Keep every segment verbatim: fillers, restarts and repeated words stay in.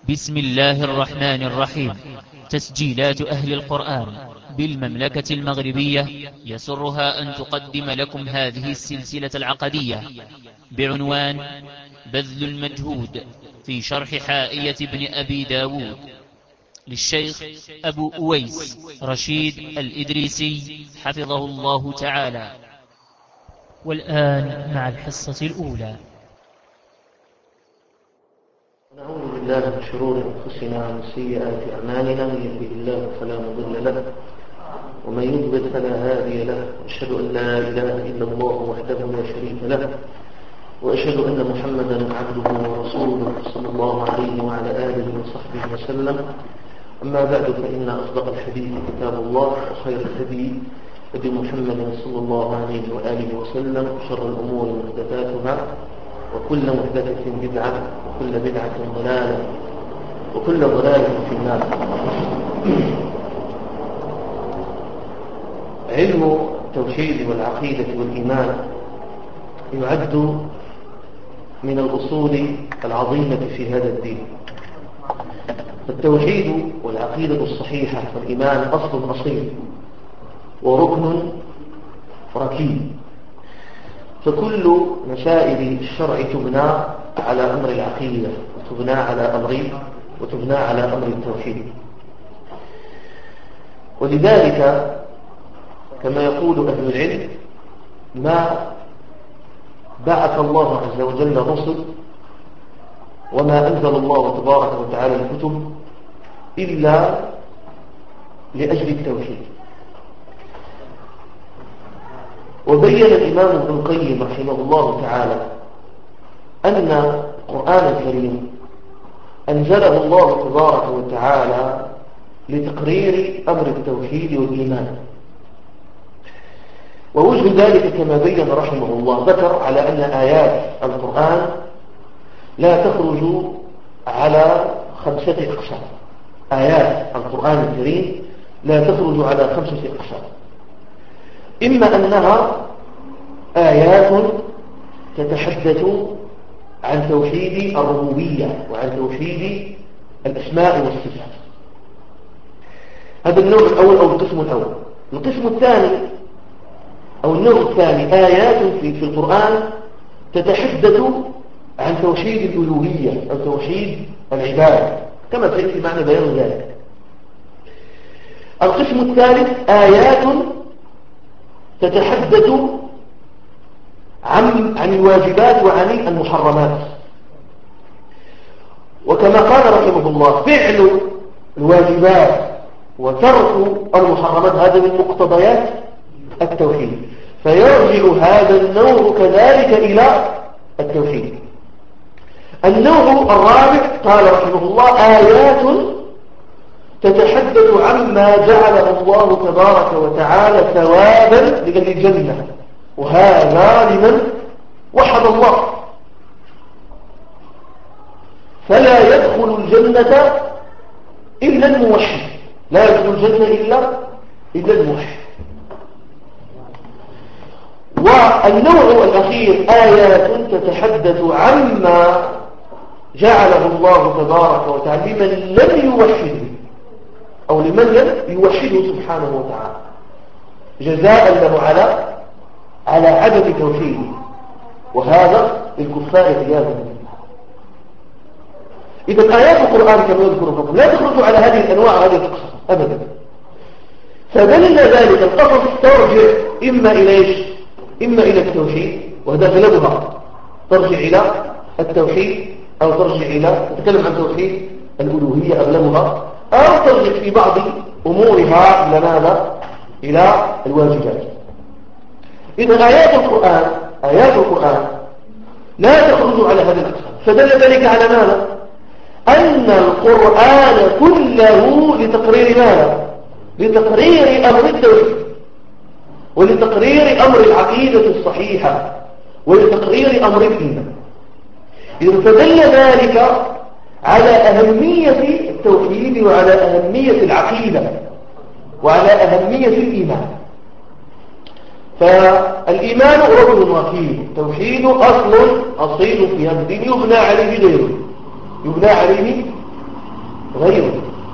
بسم الله الرحمن الرحيم. تسجيلات أهل القرآن بالمملكة المغربية يسرها أن تقدم لكم هذه السلسلة العقدية بعنوان بذل المجهود في شرح حائية ابن أبي داود للشيخ أبو أويس رشيد الإدريسي حفظه الله تعالى. والآن مع الحصة الأولى. نعوذ بالله من شرور أنفسنا ومن سيئات أعمالنا، من يهده الله فلا مضل له ومن يضلل فلا هادي له، وأشهد أن لا إله إلا الله وحده لا شريك له، وأشهد أن محمدا عبده ورسوله صلى الله عليه وعلى آله وصحبه وسلم. أما بعد، فإن أصدق الحديث كتاب الله، وخير الهدي هدي محمد صلى الله عليه وآله وسلم، وشر الأمور محدثاتها، وكل محدثة بدعة، وكل بدعة ضلالة، وكل ضلالة في النار. علم التوحيد والعقيدة والإيمان يعد من الأصول العظيمة في هذا الدين. التوحيد والعقيدة الصحيحة والإيمان أصل أصيل وركن ركين، فكل مسائل الشرع تبنى على أمر العقيدة، وتبنى على أمر وتبنى على أمر التوحيد. ولذلك كما يقول أهل العلم، ما بعث الله عز وجل رسل وما أنزل الله تبارك وتعالى الكتب إلا لأجل التوحيد. وبين الإمام ابن القيم رحمه الله تعالى أن القرآن الكريم أنزله الله تبارك وتعالى لتقرير أمر التوحيد والإيمان. ووجه ذلك كما بين رحمه الله، ذكر على أن آيات القرآن لا تخرج على خمسة أقسام. آيات القرآن الكريم لا تخرج على خمسة أقسام: إما أنها آيات تتحدث عن توحيد الربوبية وعن توحيد الأسماء والصفات، هذا النوع الأول أو القسم الأول. القسم الثاني أو النوع الثاني آيات في, في القرآن تتحدث عن توحيد الألوهية أو توحيد العبادة، كما سيأتي معنا بيان ذلك. القسم الثالث آيات تتحدث عن عن الواجبات وعن المحرمات، وكما قال رحمه الله: فعل الواجبات وترك المحرمات هذا من مقتضيات التوحيد، فيرجع هذا النوع كذلك إلى التوحيد. النوع الرابع قال رحمه الله: آيات تتحدث عما جعله الله تبارك وتعالى ثوابا لأهل الجنة، وهذا لمن وحد الله، فلا يدخل الجنة إلا الموحد، لا يدخل الجنة إلا إلا الموحد. والنوع الأخير آيات تتحدث عما جعله الله تبارك وتعالى لمن لم يوحده أو لمن لم يوحده سبحانه وتعالى، جزاء له على على عدم توحيده، وهذا للكفار عياذا بالله. إذا آيات القرآن كما يذكر فضل لا تخرج على هذه الأنواع هذه الأقسام أبدا، فدل ذلك القصص ترجع إما إلى إيش؟ إما إلى التوحيد، وهذا غلبها ترجع إلى التوحيد، أو ترجع إلى تتكلم عن توحيد الألوهية أغلبها، أو ترجع في بعض أمورها إلى ماذا؟ إلى الواجبات. إذا آيات القرآن آيات القرآن لا تخرج على هذه الأقسام، فدل ذلك على ماذا؟ أن القرآن كله لتقرير ماذا؟ لتقرير أمر التوحيد، ولتقرير أمر العقيدة الصحيحة، ولتقرير أمر الإيمان. إذا فدل ذلك على أهمية التوحيد، وعلى أهمية العقيدة، وعلى أهمية الإيمان. فالإيمان ركن ركين، التوحيد أصل أصيل في هذا الدين، يبنى عليه غيره، يبنى عليه غيره.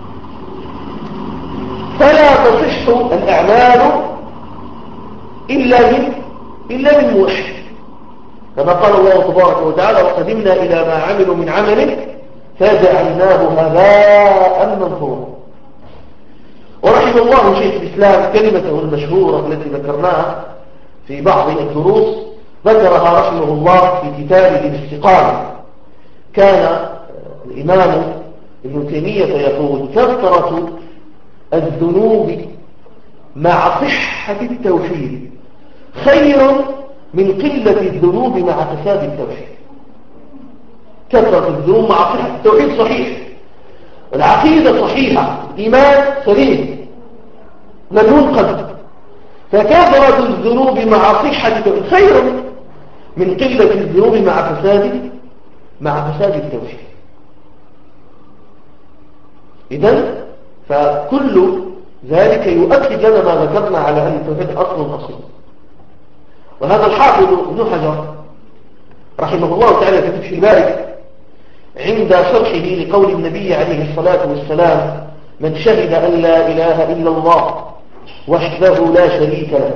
فلا تصح الأعمال إلا من إلا من موحد، كما قال الله تبارك وتعالى: وقدمنا إلى ما عملوا من عمل فجعلناه هباء منثورا. ورحم الله شيخ الإسلام كلمته المشهورة التي ذكرناها في بعض الدروس، ذكرها رحمه الله في كتابه الاستقامة. كان الإمام ابن تيمية يقول: كثرة الذنوب مع صحة التوحيد خير من قلة الذنوب مع فساد التوحيد. كثرة الذنوب مع صحة التوحيد صحيح، العقيدة صحيحة، الإيمان سليم لم ينقذ، فكثرة الذنوب مع صحة التوحيد خير من قلة الذنوب مع فساد مع فساد التوحيد. إذن فكل ذلك يؤكد لنا ما ذكرنا على أن التوحيد أصل أصيل. وهذا الحافظ ابن حجر رحمه الله تعالى في فتح الباري عند شرحه لقول النبي عليه الصلاة والسلام: من شهد أن لا إله إلا الله وحده لا شريك له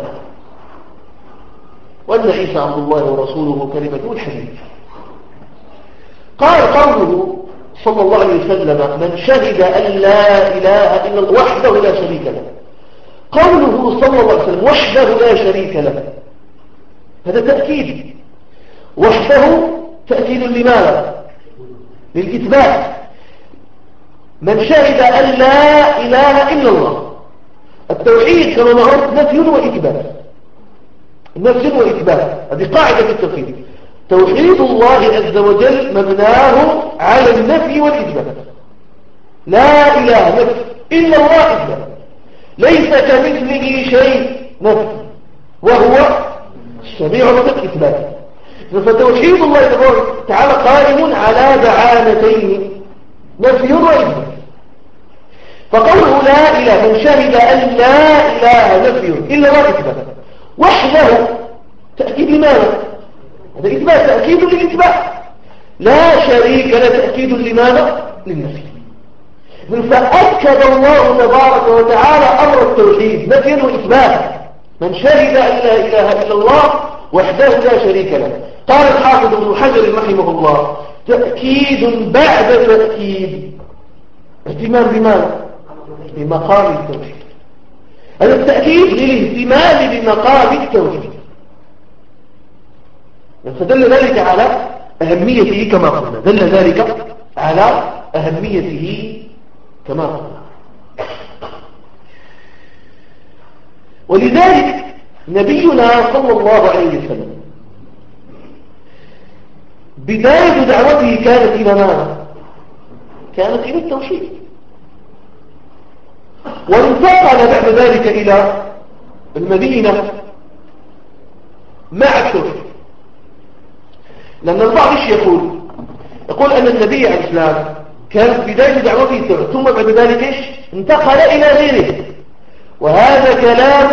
وأن عيسى عبد الله ورسوله كلمته الحديث. قال قوله صلى الله عليه وسلم: من شهد أن لا إله إلا الله وحده لا شريك له، قوله صلى الله عليه وسلم وحده لا شريك له، هذا تأكيد. وحده تأكيد لماذا؟ للإثبات. من شهد أن لا إله إلا الله، التوحيد كما معروف نفي وإثبات، نفي وإثبات، هذه قاعدة في التوحيد. توحيد الله عز وجل مبناه على النفي والإثبات. لا إله نفي إلا الله إثبات، ليس كمثله شيء نفي وهو السميع البصير إثبات. فتوحيد الله تعالى قائم على دعامتين نفي وإثبات. فقوله لا إله، من شهد أن لا إله نفي إلا الله إثبات، وحده تأكيد لماذا؟ هذا إثبات، تأكيد للإثبات. لا شريك له تأكيد لماذا؟ للنفي. فأكد الله تبارك وتعالى أمر التوحيد نفيا وإثباتا. من شهد أن لا إله إلا الله وحده لا شريك له. قال الحافظ ابن حجر رحمه الله: تأكيد بعد تأكيد، اهتمام بماذا؟ بمقام التوحيد. هذا التأكيد للاهتمام بمقام التوحيد، فدل ذلك على أهميته كما قلنا، دل ذلك على أهميته كما قلنا. ولذلك نبينا صلى الله عليه وسلم بداية دعوته كانت إلى ماذا؟ كانت إلى التوحيد، وانتقل بعد ذلك إلى المدينة مع التوحيد. لأن البعض ايش يقول؟ يقول أن النبي عليه السلام كانت بداية دعوته التوحيد، ثم بعد ذلك ايش؟ انتقل إلى غيره، وهذا كلام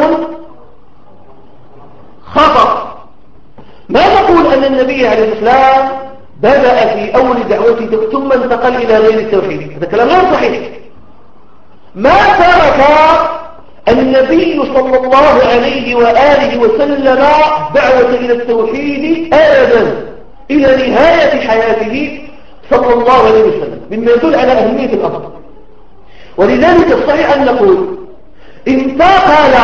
خطأ. ما نقول أن النبي عليه السلام بدأ في أول دعوته ثم انتقل إلى غير التوحيد، هذا كلام غير صحيح. ما ترك النبي صلى الله عليه وآله وسلم دعوة إلى التوحيد أبدا إلى نهاية حياته صلى الله عليه وسلم، مما يدل على أهمية الأمر. ولذلك الصحيح أن نقول انتقل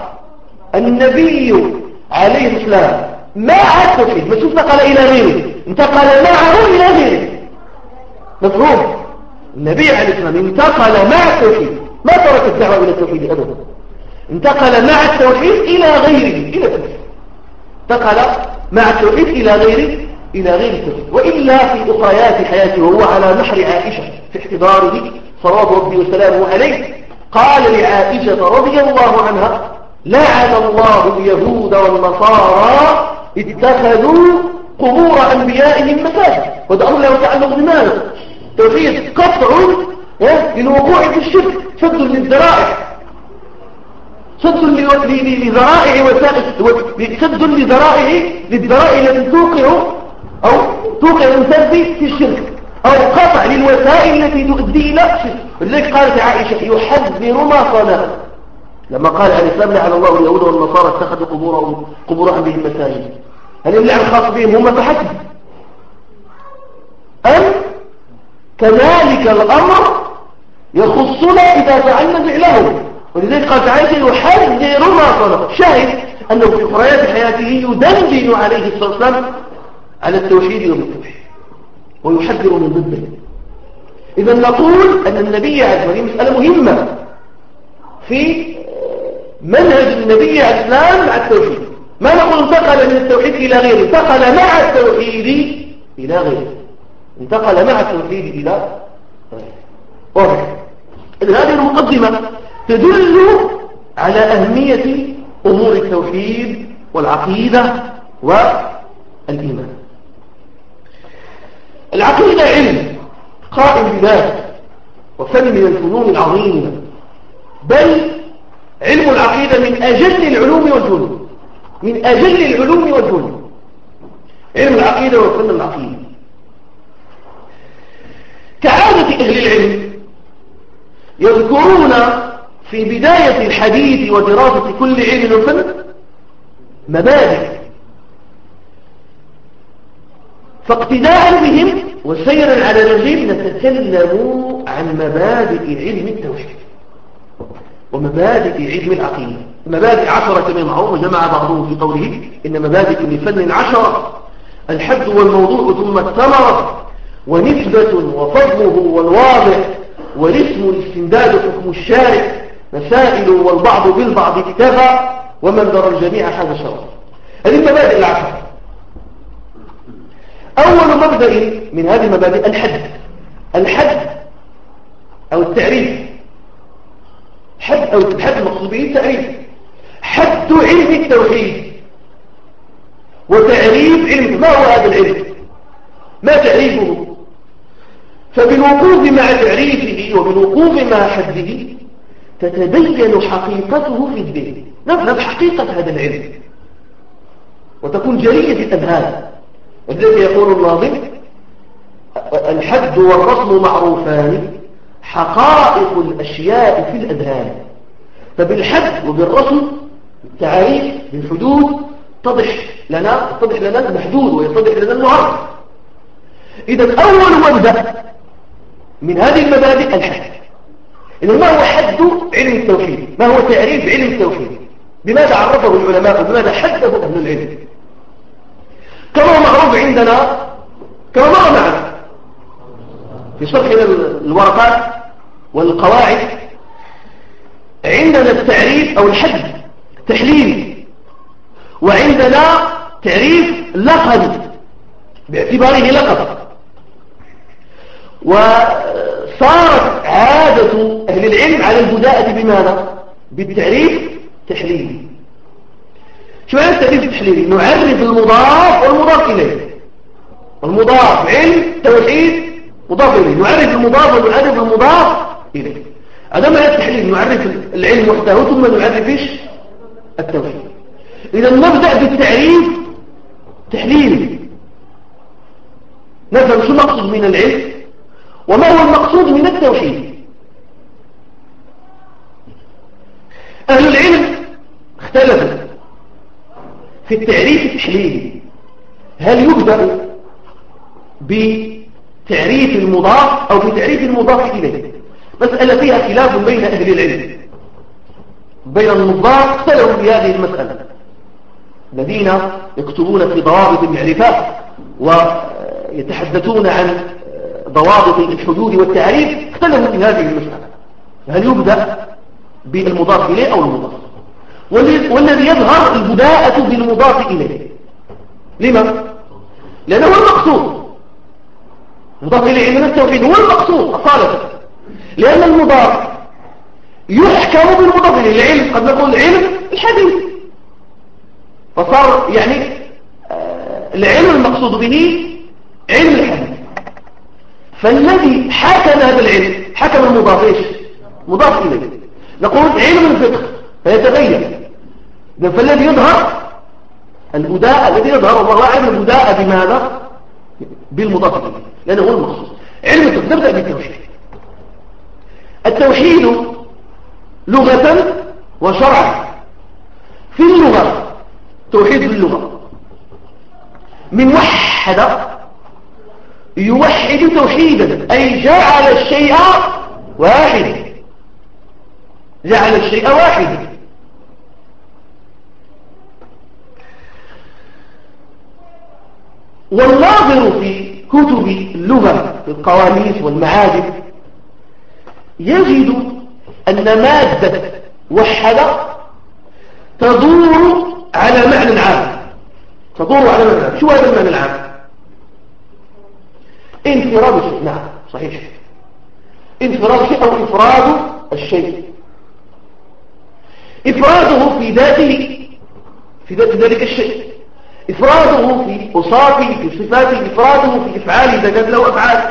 النبي عليه السلام مع التوحيد، مش انتقل إلى غيره، انتقل معه إلى غيره. مفهوم؟ النبي عليه السلام انتقل مع التوحيد، ما ترك الدعوة إلى التوحيد أبدا، انتقل مع التوحيد إلى غيره، إلى التوحيد، انتقل مع التوحيد إلى غيره إلى غير التوحيد. وإلا في أخريات حياته وهو على نحر عائشة في احتضاره صلوات ربي وسلامه عليه، قال لعائشة رضي الله عنها: لعن الله اليهود والنصارى اتخذوا قبور أنبيائهم مساجد. ودعوا الله تعالى بماذا؟ توحيد قطع للوقوع في الشرك، سد للذرائع، سد لذرائع وسائل، سد لذرائع للذرائع التي توقع أو توقع الإنسان في الشرك، أو قطع للوسائل التي تؤدي إلى الشرك. ولذلك قالت عائشة يحذر ما صنع لما قال عليه السلام لعن الله اليهود والنصارى اتخذوا قبورهم قبور أنبيائهم مساجد. هل اللعن خاص بهم هم فحسب أم كذلك الأمر يخصنا إذا فعلنا فعلهم؟ ولذلك قالت عائشة يحذر ما صنع. شاهد أنه في أخريات حياته يدندن عليه الصلاة والسلام على التوحيد والتوحيد ويحذر من ضده. إذا نقول أن النبي عليه الصلاة والسلام مسألة مهمة في منهج النبي عليه السلام مع التوحيد. ما نقول انتقل من التوحيد إلى غيره، انتقل مع التوحيد إلى غيره، انتقل مع التوحيد إلى غيره. واضح؟ هذه المقدمة تدل على أهمية أمور التوحيد والعقيدة والإيمان. العقيدة علم قائم بذاته وفن من الفنون العظيمة، بل علم العقيدة من أجل العلوم والفنون، من أجل العلوم والفنون علم العقيدة وفن العقيدة. كعادة أهل العلم يذكرون في بداية الحديث ودراسة كل علم وفن مبادئ، فاقتداء بهم وسيرا على نهجهم نتكلم عن مبادئ علم التوحيد ومبادئ علم العقيدة. مبادئ عشرة كما معروف، وجمع بعضهم في قوله إن مبادئ لفن عشرة: الحد والموضوع ثم الثمرة، ونسبة وفضله والواضع، والاسم الاستمداد حكم الشارع، مسائل والبعض بالبعض اكتفى، ومن درى الجميع هذا شرف. هذه المبادئ العشرة. أول مبدأ من هذه المبادئ الحد. الحد أو التعريف، حد أو الحد المقصود به التعريف. حد علم التوحيد وتعريف علم. ما هو هذا العلم؟ ما تعريفه؟ فبالوقوف مع تعريفه وبالوقوف مع حده تتبين حقيقته في الذهن، نفهم حقيقة هذا العلم وتكون جلية في الأذهان. ولذلك يقول الناظم: الحد والرسم معروفان، حقائق الأشياء في الأذهان. فبالحد وبالرسم التعريف بالحدود تضح لنا تضح لنا المحدود ويتضح لنا المعرف. إذا أول مبدأ من هذه المبادئ الحد. إذا ما هو حد علم التوحيد؟ ما هو تعريف علم التوحيد؟ بماذا عرفه العلماء وبماذا حده أهل العلم؟ كما معروف عندنا، كما مر معنا في شرح الورقات والقواعد، عندنا التعريف أو الحد تحليل، وعندنا تعريف لقب باعتباره لقب. وصارت عادة أهل العلم على البداءة بماذا؟ بالتعريف تحليلي. شو معنى التعريف التحليلي؟ نعرف المضاف والمضاف إليه. المضاف علم توحيد مضاف إليه، نعرف المضاف ونعرف المضاف إليه. هذا معنى التحليل، نعرف العلم وحده ثم نعرف إيش؟ التوحيد. إذا نبدأ بالتعريف تحليلي، نفهم شو المقصود من العلم وما هو المقصود من التوحيد. أهل العلم اختلفوا في التعريف التحليلي، هل يبدأ بتعريف المضاف أو في تعريف المضاف إليه؟ مسألة فيها خلاف بين أهل العلم، بين النظار اختلفوا في هذه المسألة. الذين يكتبون في ضوابط المعرفات ويتحدثون عن ضوابط الحدود والتعريف اختلفوا في هذه المسألة، هل يبدأ بالمضاف إليه أو المضاف؟ والذي يظهر البداءة بالمضاف إليه. لما؟ لأنه هو المقصود، المضاف إليه من التوحيد هو المقصود أصالة، لأن المضاف يحكم بالمضاف إليه. العلم قد نقول علم الحديث، فصار يعني العلم المقصود به علم الحديث. فالذي حكم هذا العلم حكم المضاف إيش؟ مضاف إليه. نقول علم الفقه فيتغير، فالذي يظهر البداء، الذي يظهر والله أعلم البداء بماذا؟ بالمضاف إليه، لأنه هو المقصود. علم الفقه نبدأ بالتوحيد. التوحيد لغة وشرعا. في اللغة توحيد باللغة من وحد يوحد توحيدا، أي جعل الشيء واحدا، جعل الشيء واحدا. والناظر في كتب اللغة في القواميس والمعاجم يجد أن مادة وحد تدور على معنى عام، تدور على معنى عام. شو هذا المعنى العام؟ انفراد الشيء. نعم صحيح، انفراد الشيء أو إفراد الشيء، إفراده في ذاته، في ذات ذلك الشيء، إفراده في أوصافه، في صفاته، إفراده في إفعاله إذا كانت له أفعال،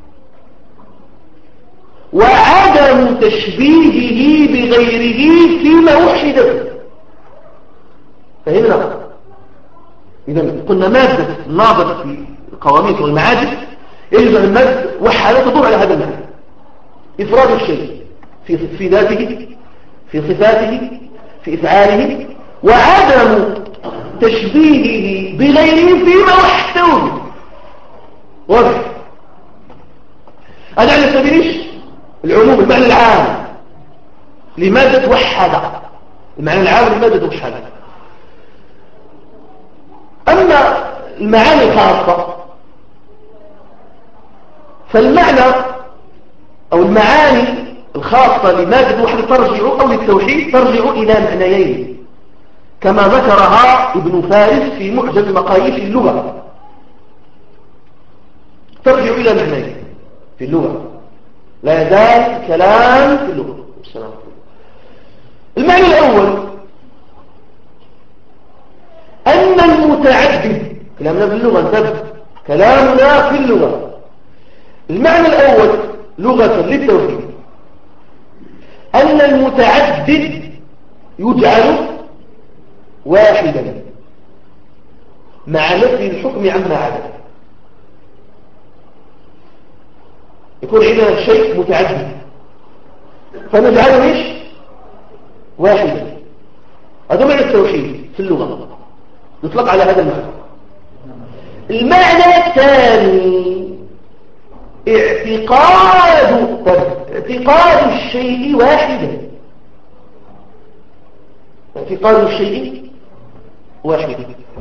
وعدم تشبيهه بغيره فيما وحد. فهمنا؟ إذا قلنا مادة الناظر في القواميس والمعاجم يجب أن المادة وحدة تدور على هذا المعنى، إفراد الشيء في في ذاته، في صفاته، في إفعاله، وعدم تشبيهه بغيره فيما وحده. واضح؟ هذا على سبيل العموم، المعنى العام لمادة وحدة، المعنى العام لمادة وحدة. أما المعاني الخاصة فالمعنى أو المعاني الخاصة لمادة وحدة ترجع أو للتوحيد ترجع إلى معنيين كما ذكرها ابن فارس في معجم مقاييس اللغة. ترجع إلى معنيين في اللغة، لا يزال كلام في اللغة. السلام. المعنى الأول أن المتعدد، كلامنا في اللغة انتبه، كلامنا في اللغة. المعنى الأول لغة للتوحيد أن المتعدد يجعل واحدا مع نفي الحكم عما عدا. يكون عندنا شيء متعدد فنجعله ايش؟ واحدا. هذا معنى التوحيد في اللغة، يطلق على هذا المعنى. المعنى الثاني اعتقاد اعتقاد الشيء واحدا، اعتقاد الشيء واحدا.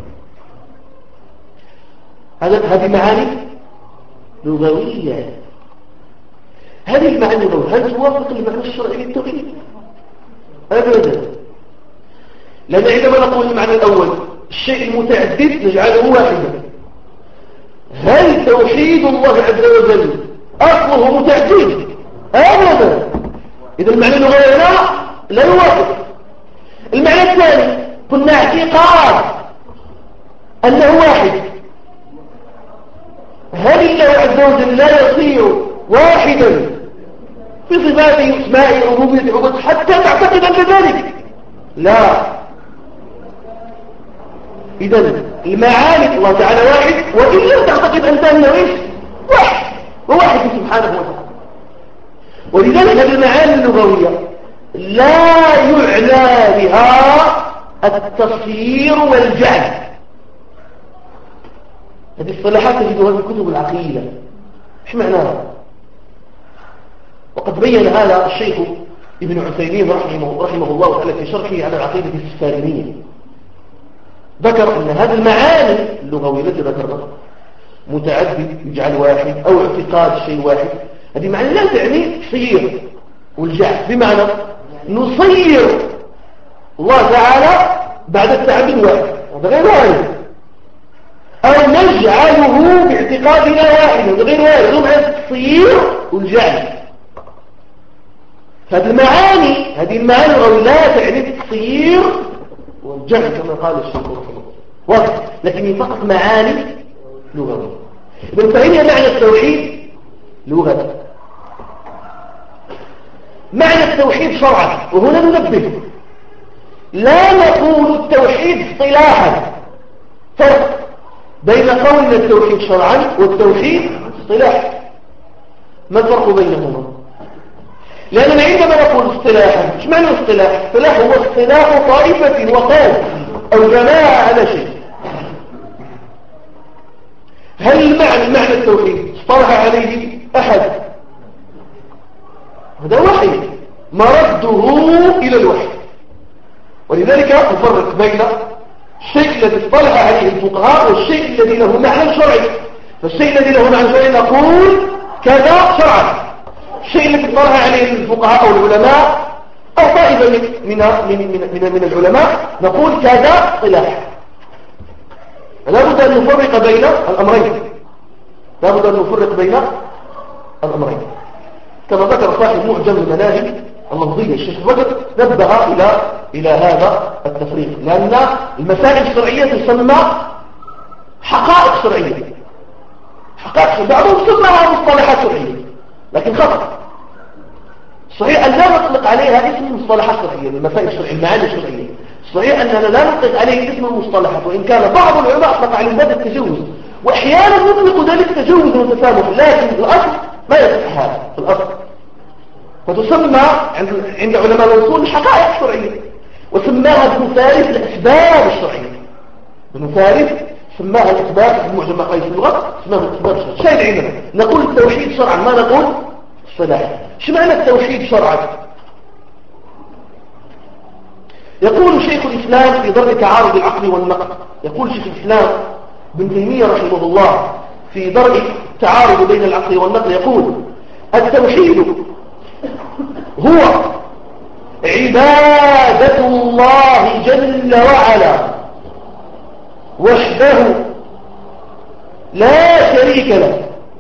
هذا هذه معاني لغوية. هذه المعاني اللغوية هل توافق المعنى الشرعي للتوحيد؟ أبدا. لأن عندما نقول المعنى الأول الشيء المتعدد نجعله واحدا، هل توحيد الله عز وجل أصله متعدد؟ أبدا. إذا المعنى اللغوي لا لا يوافق. المعنى الثاني قلنا اعتقاد أنه واحد، هل الله عز وجل لا يصير واحدا في صفاته واسمائه وربوبيته وعبوديته حتى تعتقد أن ذلك؟ لا. إذا المعاني الله تعالى واحد وإن لم تعتقد أنت أنه إيش؟ واحد، وواحد سبحانه وتعالى. ولذلك هذه المعاني اللغوية لا يعنى بها التصيير والجعل. هذه الصلاحات تجدها في كتب العقيدة. ايش معناها؟ وقد بين هذا الشيخ ابن عثيمين رحمه, رحمه الله تعالى في شرحه على العقيدة السفارينية. ذكر أن هذه المعاني اللغوية التي ذكرنا متعدد يجعل واحد أو اعتقاد شيء واحد، هذه معنى لا تعني تصير والجعل، بمعنى نصير الله تعالى بعد التعبد واحد، هذا غير واحد، أو نجعله باعتقادنا واحد، هذا غير واحد، هذا معنى التصير والجعل. هذه المعاني هذه المعاني اللغوية لا تعني التصير والجعل كما قال الشيخ رحمه الله، لكن هي فقط معاني لغوية. إذن فهمنا معنى التوحيد لغة. معنى التوحيد شرعا، وهنا ننبه لا نقول التوحيد اصطلاحا، فرق بين قولنا التوحيد شرعا والتوحيد اصطلاحا. ما الفرق بينهما؟ لأننا عندما نقول اصطلاحا، ايش معنى اصطلاح؟ اصطلاح هو اصطلاح طائفة وقوم أو جماعة على شيء. هل المعنى معنى التوحيد اصطلح عليه أحد؟ هذا وحي مرده إلى الوحي. ولذلك نفرق بين الشيء الذي اصطلح عليه الفقهاء والشيء الذي له معنى شرعي. فالشيء الذي له معنى شرعي نقول كذا شرعا. الشيء الذي اصطلح عليه الفقهاء أو العلماء أو طائفة من من من من, من العلماء نقول كذا اصطلاح. لا بد أن نفرق بين الأمرين. لا بد أن نفرق بين الأمرين كما ذكر صاحب معجم المناهج اللفظية الشيخ بدر نبه إلى إلى هذا التفريق، لأن المسائل الشرعية تسمى حقائق شرعية. حقائق شرعية بعضهم سماها مصطلحات شرعية لكن خطأ. صحيح أن لا نطلق عليها اسم مصطلحات شرعية للمسائل الشرعية المعاني الشرعية. صحيح أننا لا نطلق عليه اسم المصطلحات، وإن كان بعض العلماء أطلق عليه باب التجوز، وأحيانا يطلق ذلك تجوز وتسامح، لكن الأصل ما يصح هذا في الأصل. فتسمى عند علماء الوصول حقائق شرعية، وسماها بمثالث الأسباب الشرعية. بمثالث سماها الأسباب المعجم مقاييس اللغة سماها الأسباب الشرعية. شيء عندنا نقول التوحيد شرعا ما نقول صلاحا. شو معنى التوحيد شرعا؟ يقول شيخ الإسلام في درء تعارض العقل والنقل، يقول شيخ الإسلام ابن تيمية رحمه الله في درء التعارض بين العقل والنقل يقول: التوحيد هو عبادة الله جل وعلا وحده لا شريك له،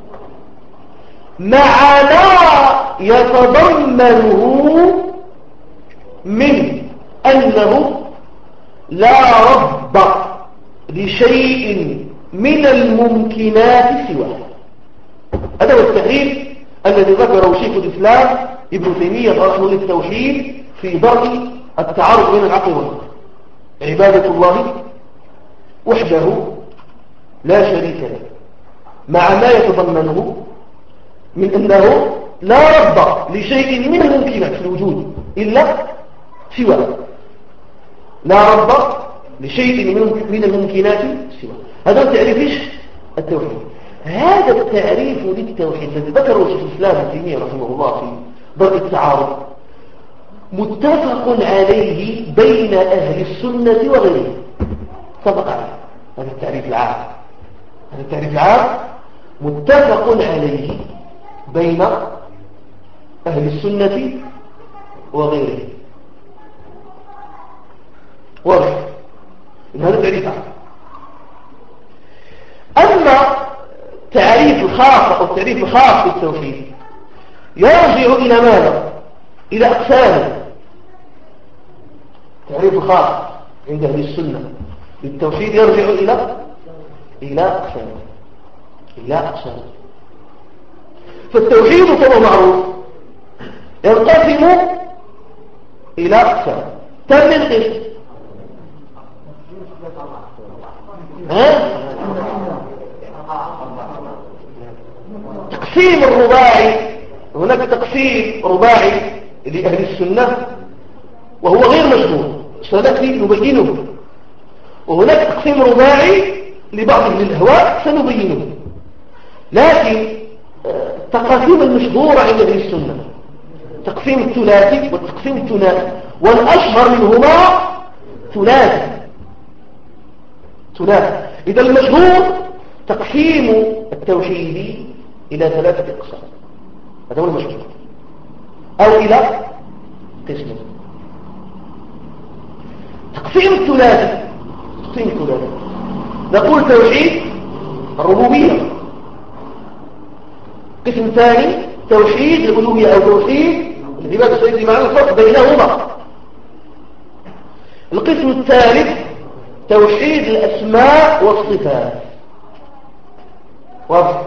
مع ما يتضمنه من أنه لا رب لشيء من الممكنات سواه. هذا هو التعريف الذي ذكره شيخ الإسلام ابن تيمية رحمه الله للتوحيد في درء التعارض بين العقل والنقل: عبادة الله وحده لا شريك له، مع ما يتضمنه من أنه لا رب لشيء من الممكنات في الوجود إلا سواه. لا رب لشيء من الممكنات سواه. هذا تعريف ايش؟ التوحيد. هذا التعريف للتوحيد الذي ذكره شيخ الإسلام ابن تيمية رحمه الله في درء التعارض متفق عليه بين أهل السنة وغيرهم. اتفق عليه هذا التعريف العام. هذا التعريف العام متفق عليه بين أهل السنة وغيرهم. واضح؟ هذا تعريف عام. أما تعريف الخاص أو التعريف الخاص بالتوحيد يرجع إلى ماذا؟ إلى أقسام. تعريف الخاص عند أهل السنة للتوحيد يرجع إلى إلى أقسام إلى أقسام فالتوحيد كما معروف ينقسم إلى أقسام. كم من قسم؟ ها؟ تقسيم الرباعي، هناك تقسيم رباعي لأهل السنة وهو غير مشهور سنأتي نبينه، وهناك تقسيم رباعي لبعض من الأهواء سنبينه. لكن التقاسيم المشهورة عند أهل السنة تقسيم الثلاثي والتقسيم الثنائي، والأشهر منهما ثلاثي. ثلاثي إذا المشهور تقسيم التوحيد إلى ثلاثة أقسام، هذا هو المشهور، أو إلى قسم. تقسيم الثلاثي تقسيم الثلاثي نقول توحيد الربوبية، قسم ثاني توحيد الألوهية أو توحيد العبادة السيدي معنى الفرق بينهما. القسم الثالث توحيد الأسماء والصفات. واضح؟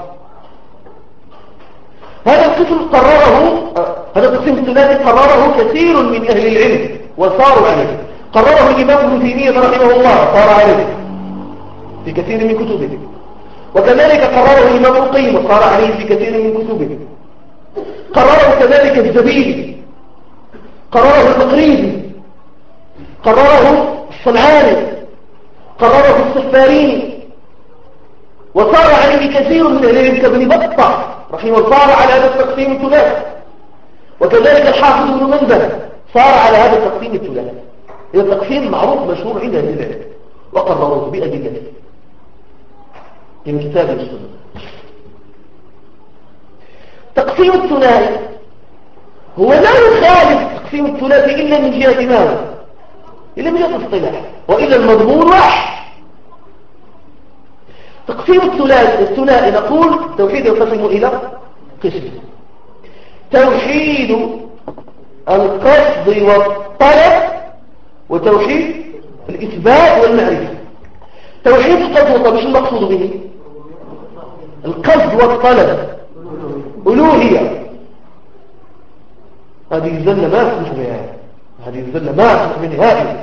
هذا القسم قرره هذا القسم الثلاثي قرره كثير من أهل العلم وصاروا عليه. قرره الإمام ابن تيمية رحمه الله صار عليه في كثير من كتبه، وكذلك قرره الإمام القيم وصار عليه في كثير من كتبه. قرره كذلك الزبيدي، قرره المقريزي، قرره الصنعاني، قرره السفاريني، وصار عليه كثير من العلم كابن بطة رحمه الله صار على هذا التقسيم الثلاثي، وكذلك الحافظ ابن منذر صار على هذا التقسيم الثلاثي. هذا التقسيم معروف مشهور عند اهل العلم وقرروه بأدلته من كتاب السنة. تقسيم الثنائي هو لا يخالف تقسيم الثلاثي إلا من جهة ماذا؟ إلا من جهة الاصطلاح، وإلا المضمون واحد. تقسيم الثلاثي الثنائي نقول توحيد ينقسم إلى قسم: توحيد القصد والطلب، وتوحيد الإثبات والمعرفة. توحيد القصد والطلب ايش المقصود به؟ القصد والطلب ألوهية، هذه الزلة ما تسمح بها، هذه الزلة ما تسمح بها نهائيا.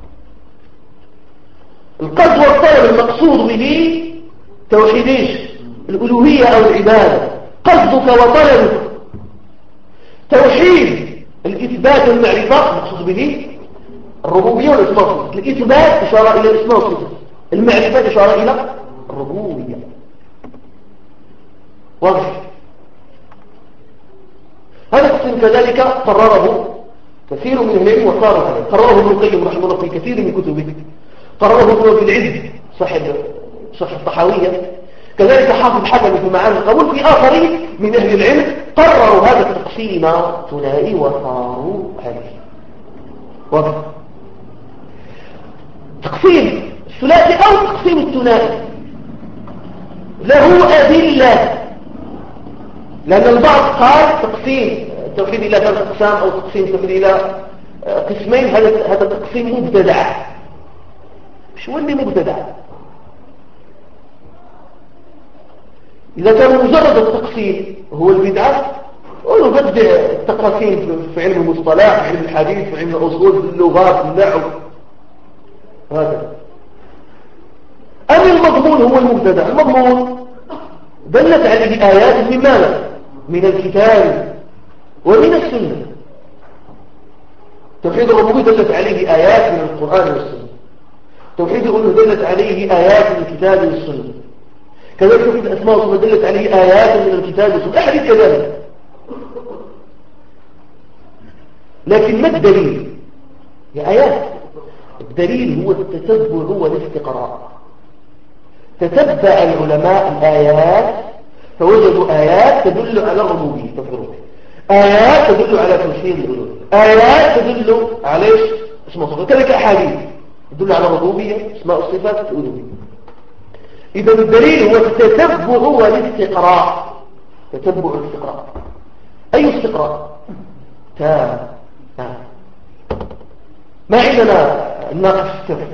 القصد والطلب المقصود به توحيد ايش؟ الألوهية أو العبادة، قصدك وطلبك. توحيد الإثبات والمعرفة المقصود به الربوبية والإسماء والصفات. الإثبات إشارة إلى الإسماء والصفات، المعرفة إشارة إلى الربوبية. واضح؟ هذا القسم كذلك قرره كثير من العلم وصار عليه، قرره ابن القيم رحمه الله في كثير من كتبه، قرره ابن في العز صاحب صاحب الطحاوية، كذلك حافظ حكم في معاني القبول، في آخرين من أهل العلم قرروا هذا التقسيم الثنائي وصاروا عليه. واضح؟ تقسيم الثلاثي أو تقسيم الثنائي له أدلة، لأن البعض قال تقسيم التوحيد إلى ثلاث أقسام أو تقسيم التوحيد إلى قسمين، هذا هذا تقسيم مبتدع. شو اللي مبتدع؟ إذا كان مجرد التقسيم هو البدعة، ونبدع التقاسيم في علم المصطلح، في علم الحديث، في علم الأصول، في اللغات، في النحو، هذا. أما المضمون هو المبتدع. المضمون دلت عليه آيات من ماذا؟ من الكتاب ومن السنة. توحيد الربوبية دلت عليه آيات من القرآن والسنة. توحيد الألوهية دلت عليه آيات من الكتاب والسنة. كذلك توحيد الأسماء والصفات دلت عليه آيات من الكتاب والسنة. أحد كذلك. لكن ما الدليل؟ هي آيات. الدليل هو التتبع والاستقراء. تتبع العلماء الآيات فوجدوا آيات تدل على الربوبية، آيات تدل على توحيد الألوهية، آيات تدل على ايش؟ اسماء وصفات. كذلك أحاديث تدل على الربوبية، اسماء والصفات، الألوهية. إذا الدليل هو التتبع والاستقراء. تتبع والاستقراء. أي استقراء؟ تام. ما عندنا الناقص التام.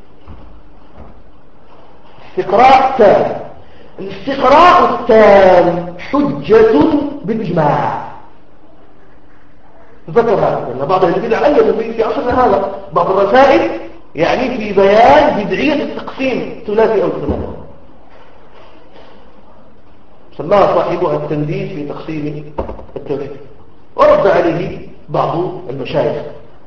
استقراء تام. الاستقراء التام حجة بالإجماع. ذكر هذا لأن بعض البدع أيضا في عصرنا هذا بعض الرسائل يعني في بيان بدعية التقسيم ثلاثي أو ثلاثي، سماها صاحبها التنديد في تقسيم التوحيد، ورد عليه بعض المشايخ.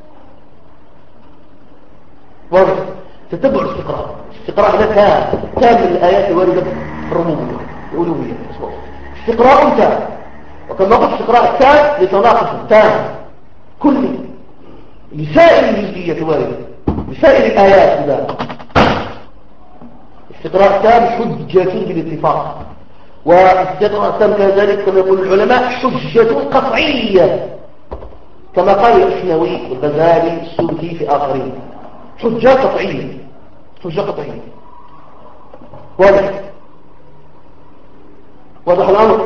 واضح؟ تتبع الاستقراء. الاستقراء هنا تام تام من الآيات الواردة في الربوبية الألوهية. استقراء تام، وكما قلت استقراء تام لتناقض تام كل لسائر الجزئية الواردة لسائر الآيات. إذا استقراء تام حجة بالاتفاق، واستقراء تام كذلك كما يقول العلماء حجة قطعية، كما قال الأشنوي والغزالي السبكي في آخرين. حجة قطعية، حجة قطعية. واضح؟ واضح الأمر؟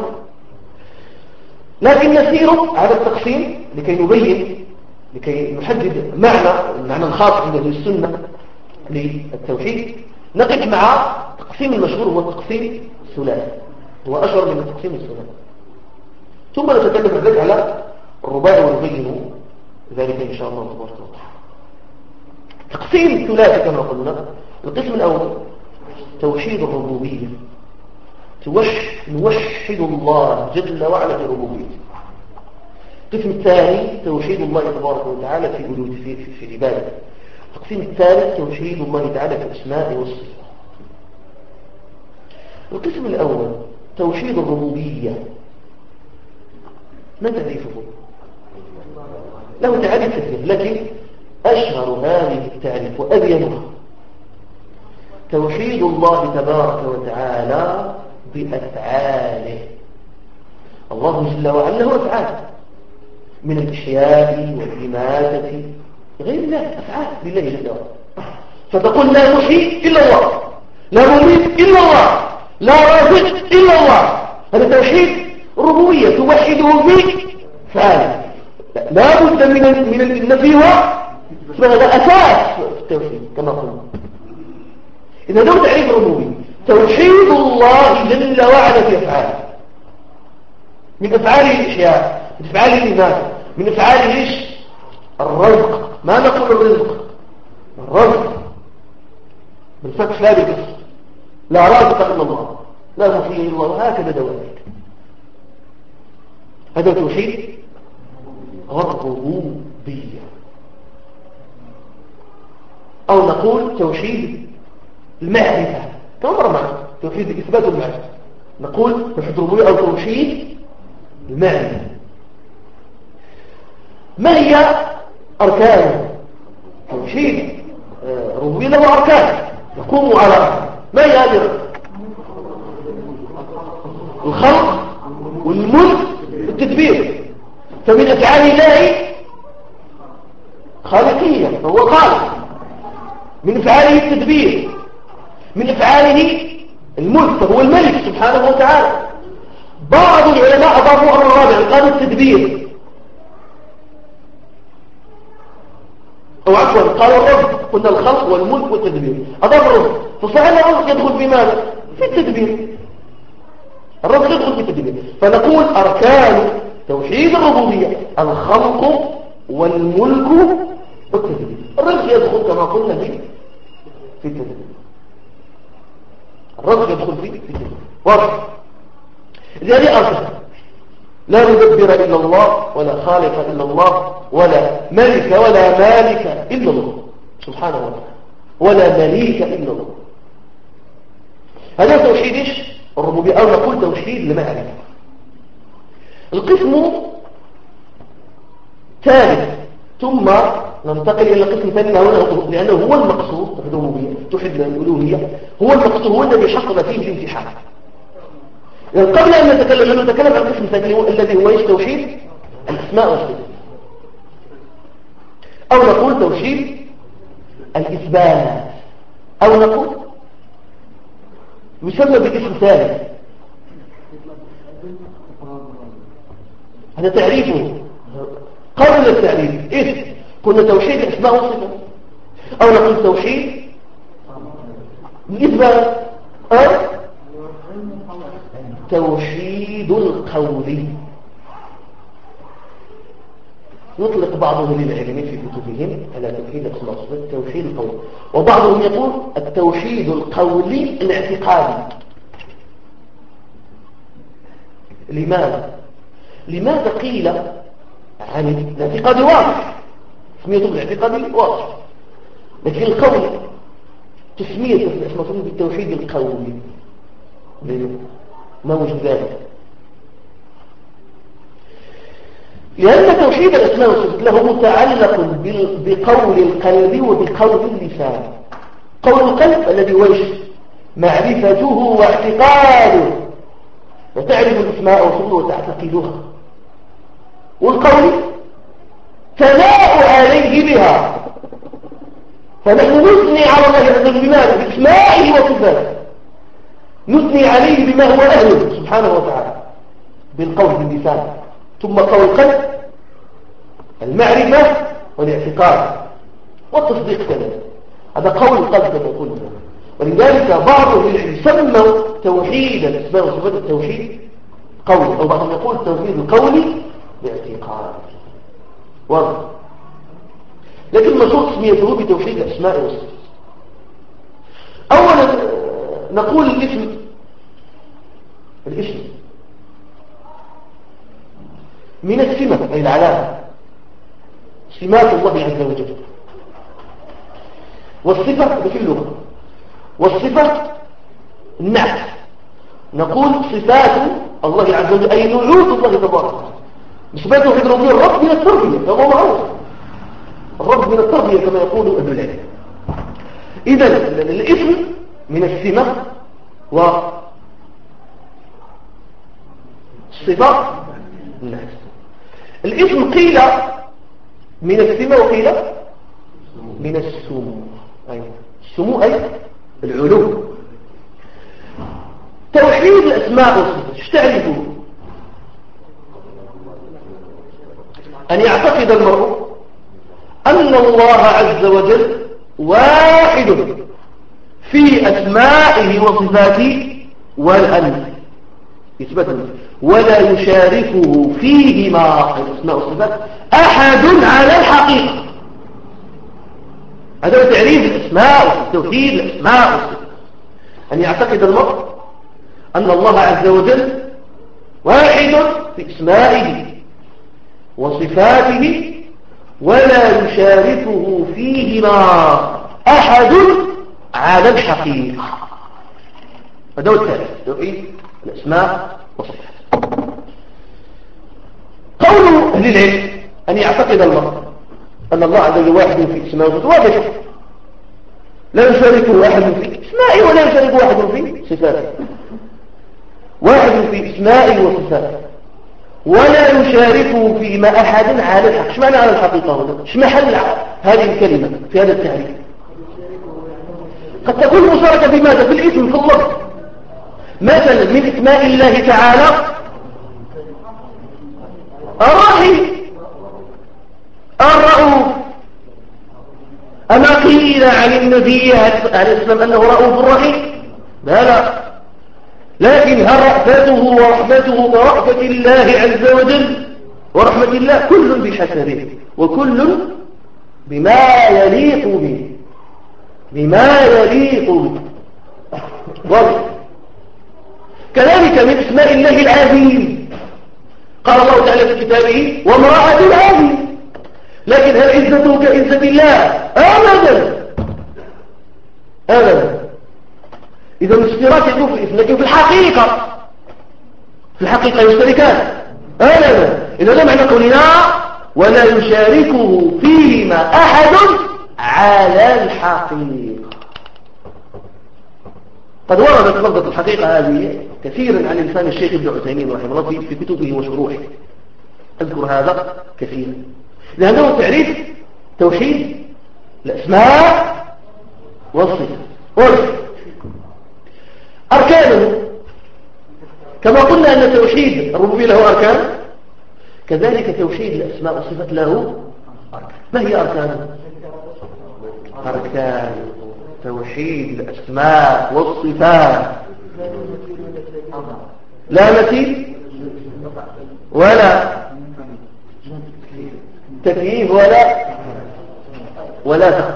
لكن نسير على التقسيم لكي نبين، لكي نحدد معنى المعنى الخاص عند أهل السنة للتوحيد. نقف مع التقسيم المشهور هو التقسيم الثلاثي، هو أشهر من التقسيم الثلاثي. ثم نتكلم بعد ذلك على الرباعي ونبين ذلك إن شاء الله تبارك وتعالى. تقسيم الثلاثي كما قلنا: القسم الأول توحيد الربوبية، نوحد الله جل وعلا في ربوبيته. القسم الثاني توحيد الله تبارك وتعالى في ألوهيته في, في, في عبادته. القسم الثالث توحيد الله تعالى في الأسماء والصفات. القسم الأول توحيد الربوبية. ما تعريفه؟ له تعريف كثير، لكن أشهر هذه التعريف وأبينها توحيد الله تبارك وتعالى بأفعاله. الله جل وعلا له أفعال من الإحياء والإماتة غير الله، أفعال لله جل وعلا. فتقول لا محيي إلا الله، لا مميت إلا الله، لا رازق إلا الله. هذا توحيد ربوبية توحده بفعاله. لا بد من من النفي وهذا أساس التوحيد كما قلنا. إذا لو تعريف ربوبي توحيد الله جل وعلا في أفعاله، من أفعاله الإحياء، من أفعاله الإماتة، من أفعاله إيش؟ الرزق. ما نقول الرزق، الرزق بالفتح لا بالكسر، لا رازق إلا الله، لا محيي إلا الله، وهكذا دواليك. هذا توحيد الربوبية. أو نقول توحيد المعرفة كما مر معنا، توحيد الإثبات والمعرفة. نقول توحيد الربوبية أو توحيد المعرفة. ما هي أركان توحيد الربوبية؟ له أركان يقوم على أركان. ما هي هذه الأركان؟ الخلق والملك والتدبير. فمن أفعال الله خالقية، فهو خالق. من أفعاله التدبير، من أفعاله الملك، فهو الملك سبحانه وتعالى. بعض العلماء أضافوا أمر رابع قالوا التدبير، أو عفوا قالوا الرب. قلنا الخلق والملك والتدبير، أضاف الرب. فصحيح الرب يدخل في ماذا؟ في التدبير. الرب يدخل في التدبير. فنقول أركان توحيد الربوبية الخلق والملك والتدبير. الرزق يدخل كما قلنا في في التدبير. الرزق يدخل في التدبير واضح. هذه أركان. لا مدبر إلا الله، ولا خالق إلا الله، ولا ملك ولا مالك إلا الله سبحانه وتعالى، ولا مليك إلا الله. هذا توحيد إيش؟ الربوبية، أو نقول توحيد المعرفة. القسم ثالث ثم ننتقل إلى القسم الثاني لأنه هو المقصود. توحيد الربوبية توحيد الألوهية هو المقصود، هو الذي حصل فيه الامتحان. يعني قبل أن نتكلم عنه نتكلم عن القسم الثاني الذي هو إيش؟ توحيد الأسماء والصفات، أو نقول توحيد الإثبات، أو نقول يسمى باسم ثالث. هذا تعريفه قبل التعريف إيه؟ كنا توحيد الأسماء والصفات، أو نقول توحيد الإثبات، أو توحيد القول. يطلق بعضهم للعلم في كتبهم على توحيد الأسماء والصفات توحيد القول، وبعضهم يقول التوحيد القولي الاعتقادي. لماذا؟ لماذا قيل عن الاعتقاد واضح، تسميته بالاعتقاد واضح، لكن القول تسميته في الأسماء بالتوحيد القولي ما وجد ذلك؟ لأن توحيد الأسماء والصفات له متعلق بقول القلب وبقول اللسان. قول القلب الذي وجه معرفته واعتقاده، وتعرف الأسماء والصفات وتعتقدها. والقول ثناء عليه بها، فنحن نثني على الله عز وجل بماذا؟ بأسمائه وصفاته، نثني عليه بما هو أهله سبحانه وتعالى بالقول باللسان. ثم قول القلب المعرفة والاعتقاد والتصديق كذلك، هذا قول القلب كما قلنا. ولذلك بعضهم يسمى توحيد الأسماء والصفات التوحيد قولي، أو بعضهم يقول توحيد القولي باعتقاد واضح. لكن المشهور تسميته بتوحيد الأسماء والصفات. أولا نقول الاسم الاسم من السمة أي العلامة، سمات الله عز وجل. والصفة في اللغة، والصفة النعت، نقول صفات الله عز وجل أي نعوت الله تبارك وتعالى. صفاته في الربوبية الرب من التربية فهو معروف، الرب من التربية كما يقول أهل العلم. إذن الاسم من السمة والصفة النعت. الاسم قيل من السمة وقيل من السمو، أي السمو أي العلو. توحيد الأسماء والصفات ايش تعرفوا؟ أن يعتقد المرء أن الله عز وجل واحد في أسمائه وصفاته والأنف يثبت، ولا يشاركه فيهما الأسماء والصفات أحد على الحقيقة. هذا هو تعريف الأسماء وتوحيد الأسماء والصفات، أن يعتقد المرء أن الله عز وجل واحد في أسمائه وصفاته ولا يشاركه فيهما أحد على الحقيقة. هذا هو الثالث، توحيد الأسماء والصفات. قول أهل العلم أن يعتقد المرء أن الله عز وجل واحد في أسمائه وصفاته، لا يشاركه أحد في أسمائه ولا يشاركه أحد في صفاته، واحد في أسمائه وصفاته ولا يشاركه فيما أحد على الحق. ايش معنى على الحقيقة هنا؟ ايش محل هذه الكلمة في هذا التعريف؟ قد تكون مشاركة في ماذا؟ في الاسم، في اللفظ. مثلا من اسماء الله تعالى الرحيم الرؤوف. أما قيل عن النبي عليه السلام أنه رؤوف رحيم؟ لا لا، لكن هل رأفته ورحمته كرأفة الله عز وجل ورحمة الله؟ كل بحسبه وكل بما يليق به، بما يليق به. واضح. كذلك من اسماء الله العزيز، قال الله تعالى في كتابه وامرأة العزيز، لكن هل عزته كعزة الله؟ أبدا أبدا. إذا الاشتراك يكون في الاسم، لكن في الحقيقة في الحقيقة يشتركان أبدا. إذا لا معنى قولنا ولا يشاركه فيما أحد على الحقيقة. قد وردت لفظة الحقيقة هذه كثيرا عن لسان الشيخ ابن عثيمين رحمه الله في كتبه وشروحه، أذكر هذا كثيرا، لأنه تعريف توحيد الأسماء والصفات. أركانه كما قلنا أن توحيد الربوبية له أركان، كذلك توحيد الأسماء والصفات له أركان. ما هي أركانه؟ أركان توحيد الأسماء والصفات لا مثيل ولا تكييف ولا ولا تخفيف.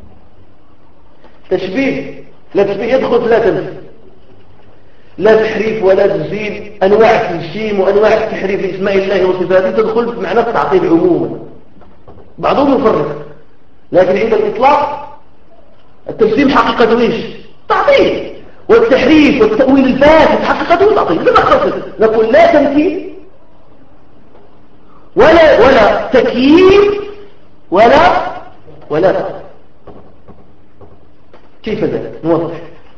تشبيه لا تشبيه يدخل لا تمثيل، لا تحريف ولا تزيد. أنواع التنشيم وأنواع التحريف لإسماء الله وصفاته تدخل في معنى التعطيل عموما، بعضهم يفرق، لكن عند الإطلاق التجسيم حقيقته إيش؟ تعطيل. والتحريف والتأويل الفاسد حقيقته تعطيل. لما خصص نقول لا تمثيل ولا ولا تكييف ولا ولا تعطيل. كيف ذلك؟ نوضح.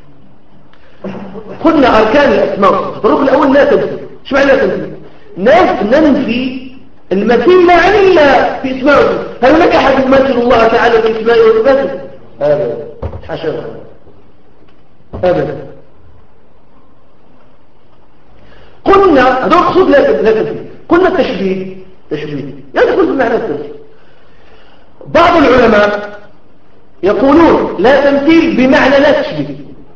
قلنا أركان الأسماء والصفات. الركن الأول لا تمثيل. ايش معنى لا تمثيل؟ ننفي المثيل عن الله في اسماء وصفاته. هل هناك أحد يمثل الله تعالى في اسماء وصفاته؟ أبدا، حاشا أبدا. قلنا هذا مقصود لا لا تمثيل. قلنا التشبيه تشبيه يدخل في معنى التمثيل. بعض العلماء يقولون لا تمثيل بمعنى لا تشبيه،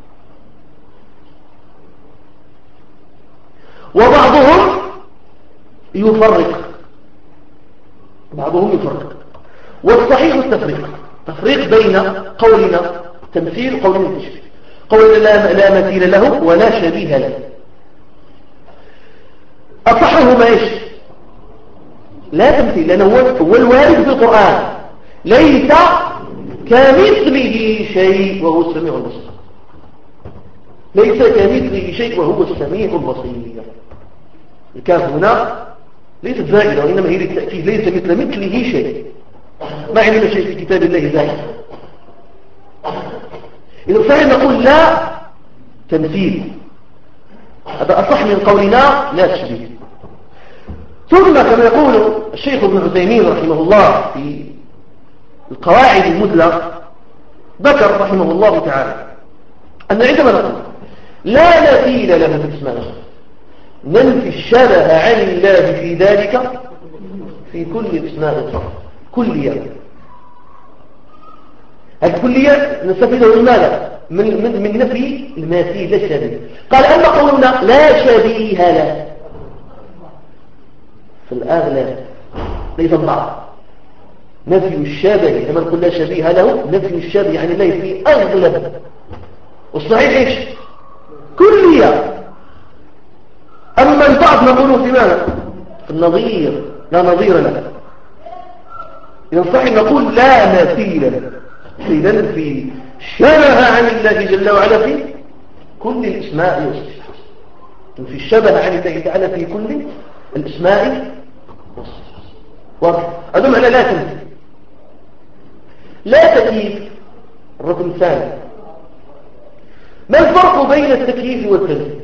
وبعضهم يفرق بعضهم يفرق والصحيح التفريق، تفريق بين قولنا تمثيل وقولنا تشبيه. قولنا لا, لا مثيل له ولا شبيه له. أصحهما إيش؟ لا تمثيل، لأنه هو الوارد في القرآن ليس كمثله شيء وهو السميع البصير، ليس كمثله شيء وهو السميع البصير. الكاف هنا ليست زائدة وإنما هي للتأكيد، ليس مثل مثله شيء، ما عندنا شيء في كتاب الله زائد. إذا صحيح نقول لا تمثيل، هذا أصح من قولنا لا تشبيه. ثم كما يقول الشيخ ابن عثيمين رحمه الله في القواعد المثلى، ذكر رحمه الله تعالى أن عندما نقول لا مثيل له في اسمه ننفي الشبه عن الله في ذلك في كل اسماء الصرف كلية. الكلية نستفيده من ماذا؟ من, من, من نفي المثيل الشبيه. قال أما قولنا لا شبيه له في الأغلب ليس البعض، نفي الشبه كما نقول لا شبيه له، نفي الشبه يعني الله في أغلب، والصحيح إيش؟ كلية. أما البعض نقول في ماذا؟ في النظير، لا نظير له. إذا صحيح نقول لا مثيل له في ننفي شبه عن الله جل وعلا في كل الاسماء والصفات، ننفي الشبه عن الله تعالى في كل الاسماء والصفات. هذا معنى لا تمثيل. لا تكييف الرقم الثاني. ما الفرق بين التكييف والتمثيل؟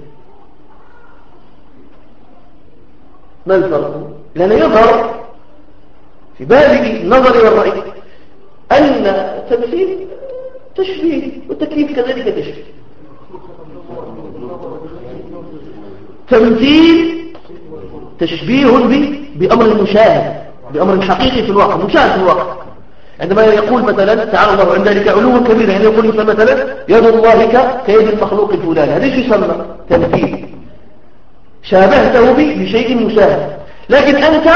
ما الفرق؟ لأنه يظهر في بالي النظر والرأي أن التمثيل تشبيه والتكييف كذلك تشبيه. تمثيل تشبيه بأمر مشاهد، بأمر حقيقي في الواقع، مشاهد في الواقع. عندما يقول مثلا تعالى الله عن ذلك علوا كبيرا، يعني يقول مثلا يد الله كيد المخلوق الفلاني، هذا ايش يسمى؟ تمثيل. شابهته بشيء مشاهد، لكن أنت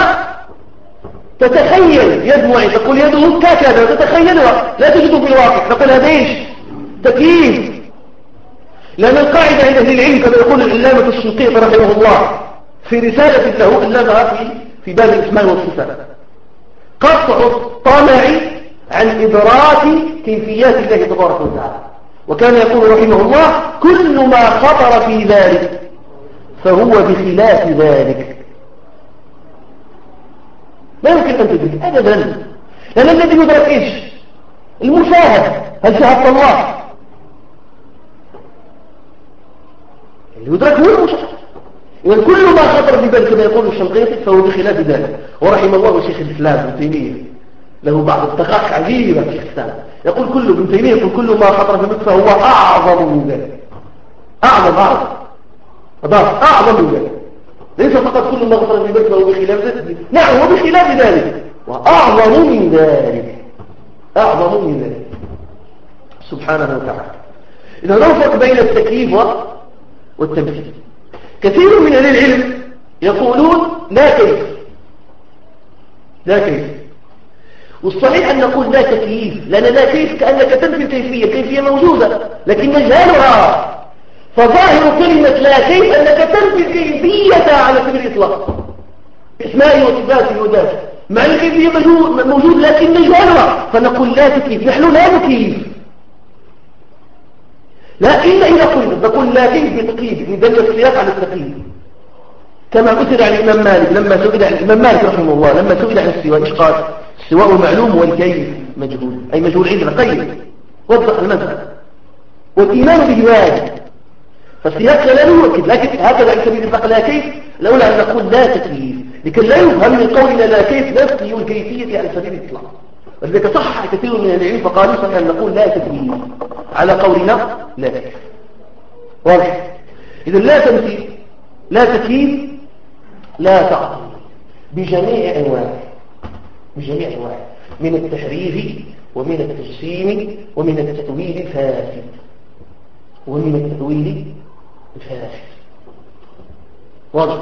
تتخيل يد معين، تقول يده كذا، تتخيلها لا تجده في الواقع، تقول هذا ايش؟ تكييف. لأن القاعدة عند أهل العلم كما يقول العلامة الشنقيطي رحمه الله في رسالة له ألفها في في باب الأسماء والصفات، قطع الطمع عن إدراك كيفيات الله تبارك وتعالى. وكان يقول رحمه الله كل ما خطر في ذلك فهو بخلاف ذلك. لا يمكن أن تدرك أبدا، لأن الذي يدرك إيش؟ المشاهد. هل شاهدت الله؟ اللي يدرك هو المشاهد. إذن كل ما خطر في بالك كما يقول الشنقيطي فهو بخلاف ذلك. ورحم الله شيخ الإسلام ابن تيمية، له بعض الدقائق عجيبة في شيخ الإسلام، يقول كل ابن تيمية يقول كل ما خطر في بالك فهو أعظم من ذلك. أعظم أعظم أضاف أعظم من ذلك، ليس فقط كل ما خطر في بالك فهو بخلاف ذلك، نعم هو بخلاف ذلك وأعظم من ذلك، أعظم من ذلك سبحانه وتعالى. إذا نفرق بين التكييف والتمثيل. كثير من أهل العلم يقولون لا كيف، لا كيف، والصحيح أن نقول لا تكييف، لأن لا كيف كأنك تنفي الكيفية، الكيفية موجودة لكن نجهلها. فظاهر كلمة لا كيف أنك تنفي الكيفية على سبيل الإطلاق، اسمائي وصفاتي وذاته، مع الكيفية موجود, موجود لكن نجهلها، فنقول لا تكييف. نحن لا نكيف، لا إلا إذا قلنا نقول لا كيف بتقييد، ندل السياق على التقييد. كما أثر عن الإمام مالك لما سئل عن الإمام مالك رحمه الله لما سئل عن السواء إيش قال؟ السواء معلوم والكيف مجهول، أي مجهول عندنا قيد، وضح المذهب، والإيمان به واجب. فالسياق لا يؤكد، لكن هكذا على سبيل الإطلاق لا كيف، الأولى أن نقول لا تكييف لكي لا يفهم من قولنا لا كيف نفي الكيفية على سبيل الإطلاق. ولذلك صح كثير من العلم فقالوا صحيح أن نقول لا تكييف على قولنا لا كيف. واضح؟ إذا لا تمثيل، لا تكييف، لا تعطيل بجميع أنواعه، بجميع أنواعه، من التحريف ومن التجسيم ومن التأويل الفاسد، ومن التأويل الفاسد. واضح؟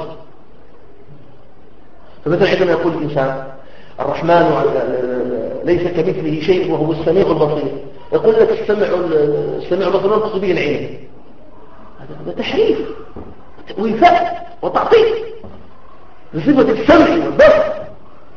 فمثلا عندما يقول الإنسان الرحمن ليس كمثله شيء وهو السميع البصير، يقول لك السمع السميع البصير نقصد به العين، هذا تحريف وإنفاء وتعطيل لصفة السمع والبصر.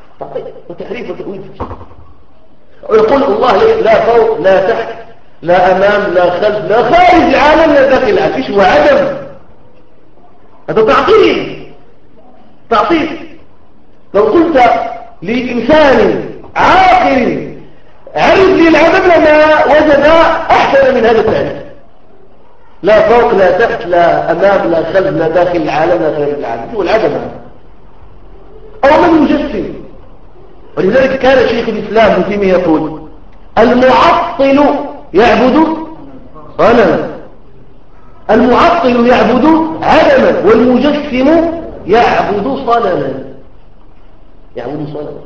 وتحريف وتأويل ويقول الله لا فوق لا تحت لا أمام لا خلف لا خارج العالم لا داخل العالم. إيش هو عدم؟ هذا تعطيل تعطيل. لو قلت لإنسان عاقل عرف لي العدم لما وجد أحسن من هذا التعريف. لا فوق لا تحت لا أمام لا خلف لا داخل العالم لا خارج العالم. هو العدم هذا. أو من يجسم. ولذلك كان شيخ الإسلام ابن تيمية يقول المعطل يعبد صنما، المعطل يعبد عدما، والمجسم يعبد صنما، يعبد صنما.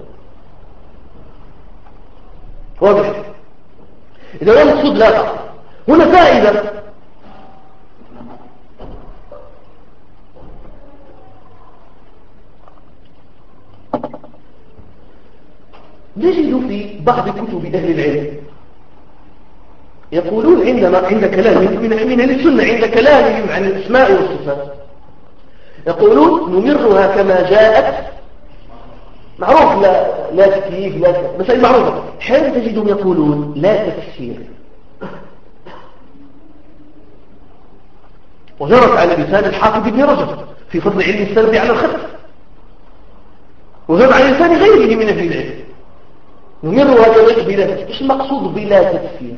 واضح؟ إذا لا مقصود لا تعطل. هنا فائدة نجد في بعض كتب أهل العلم يقولون عندما عند كلامهم من من أهل السنة عند كلامهم عن الأسماء والصفات يقولون نمرها كما جاءت، معروف لا لا تكييف لا مسائل معروفة. حين تجدهم يقولون لا تفسير، وجرت على لسان الحافظ ابن رجب في فضل علم السلب على الخط، وجرت على لسان غيره من أهل العلم نمرها كما بلا تفسير. ايش المقصود بلا تفسير؟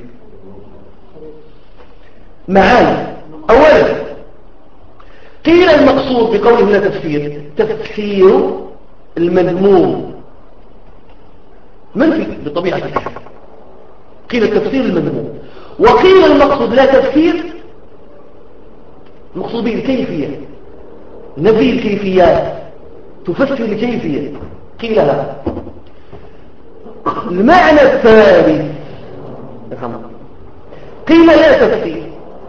معاني. اولا قيل المقصود بقوله لا تفسير تفسير المذموم منفي بطبيعة الحال، قيل التفسير المذموم. وقيل المقصود لا تفسير المقصود به الكيفية، نفي الكيفيات تفسر الكيفية. قيل هذا. المعنى الثالث قيل لا تفسير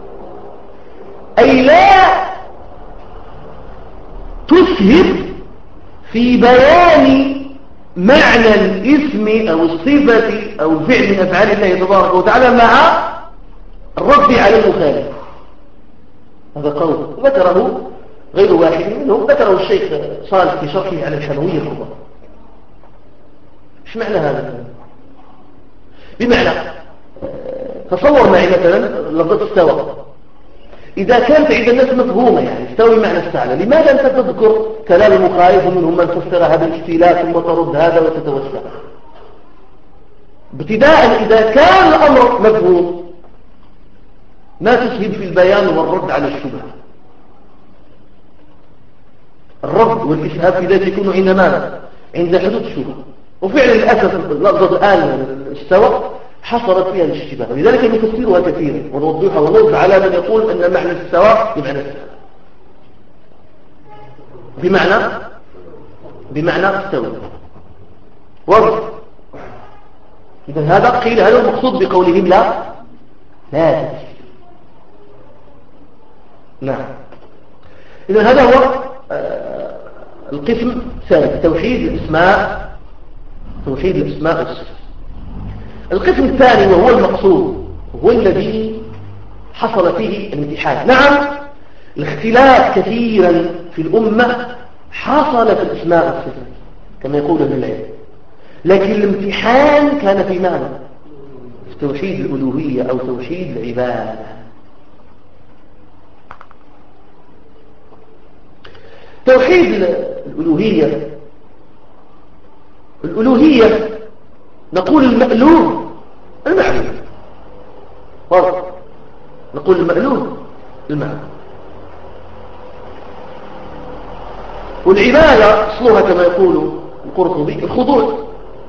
أي لا تسهب في بيان معنى الاسم أو الصفة أو الفعل من أفعال الله تبارك وتعالى مع الرد على المخالف. هذا قول ذكره غير واحد منهم، ذكره الشيخ صالح في شرحه على الحموية الكبرى. ايش معنى هذا؟ بمعنى تصور معي مثلا لفظة استوى، إذا كانت عند الناس مفهومة يعني استوى بمعنى استعلى، لماذا أنت تذكر كلام المخالف ومنهم من فسر هذا الاستيلاء ثم ترد هذا وتتوسع؟ ابتداء إذا كان الأمر مفهوم ما تسهب في البيان والرد على الشبهة. الرد والإسهاب في ذلك يكون عند ماذا؟ عند حدود الشبهة. وفعلا للأسف اللفظة الآن استوى حصلت فيها الاشتباه، ولذلك نفسرها كثيرا ونوضحها ونرد على من يقول أن معنى السواء بمعنى السواء بمعنى بمعنى استوى. واضح؟ إذا هذا قيل هذا المقصود بقولهم لا لا تفسير. نعم. إذا هذا هو آه القسم الثالث، توحيد الاسماء، توحيد الاسماء والصفات. القسم الثاني وهو المقصود هو الذي حصل فيه الامتحان. نعم الاختلاف كثيرا في الأمة حصل في الاسماء والصفات كما يقول ابن العلم، لكن الامتحان كان في ماذا؟ في توحيد الألوهية أو توحيد العبادة. توحيد الألوهية، الألوهية نقول المألوه المعلوم، واضح؟ نقول المألوه المعلوم. والعبادة أصلها كما يقول القرطبي الخضوع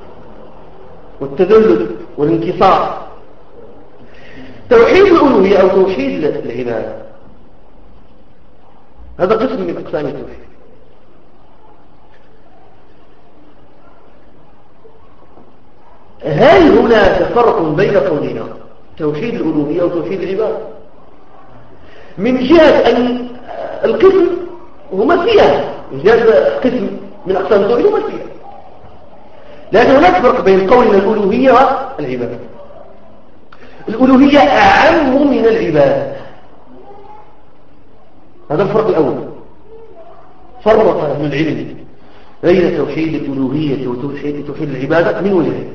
والتذلل والانكسار. توحيد الألوهية أو توحيد العبادة هذا قسم من أقسام التوحيد. هل هناك فرق بين قولنا توحيد الألوهية وتوحيد العبادة؟ من جهة أن القسم هما فيها، من جهة قسم من أقسام التوحيد هما فيها، لكن هناك فرق بين قولنا الألوهية والعبادة. الألوهية أعم من العبادة، هذا الفرق الأول. فرق أهل العلم بين توحيد الألوهية وتوحيد توحيد العبادة من وجهين.